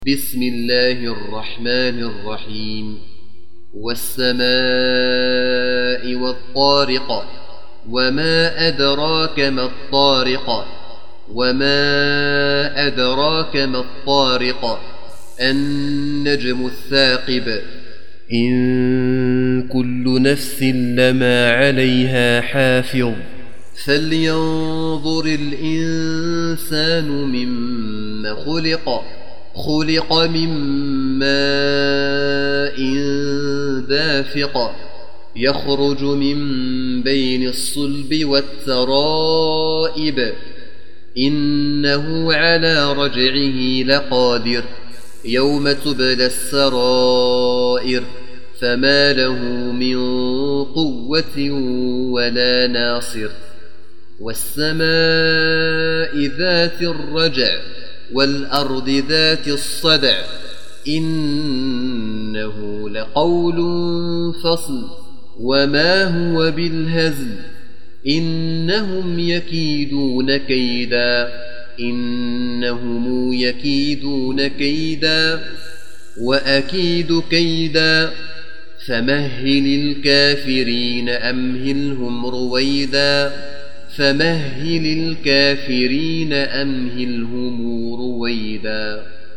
بسم الله الرحمن الرحيم والسماء والطارق وما أدراك ما الطارق وما أدراك ما الطارق النجم الثاقب إن كل نفس لما عليها حافظ فلينظر الإنسان مما خلق من ماء دافق يخرج من بين الصلب والترائب إنه على رجعه لقادر يوم تبلى السرائر فما له من قوة ولا ناصر والسماء ذات الرجع والأرض ذات الصدع إنه لقول فصل وما هو بالهزل إنهم يكيدون كيدا وأكيد كيدا فمهل الكافرين أمهلهم رويدا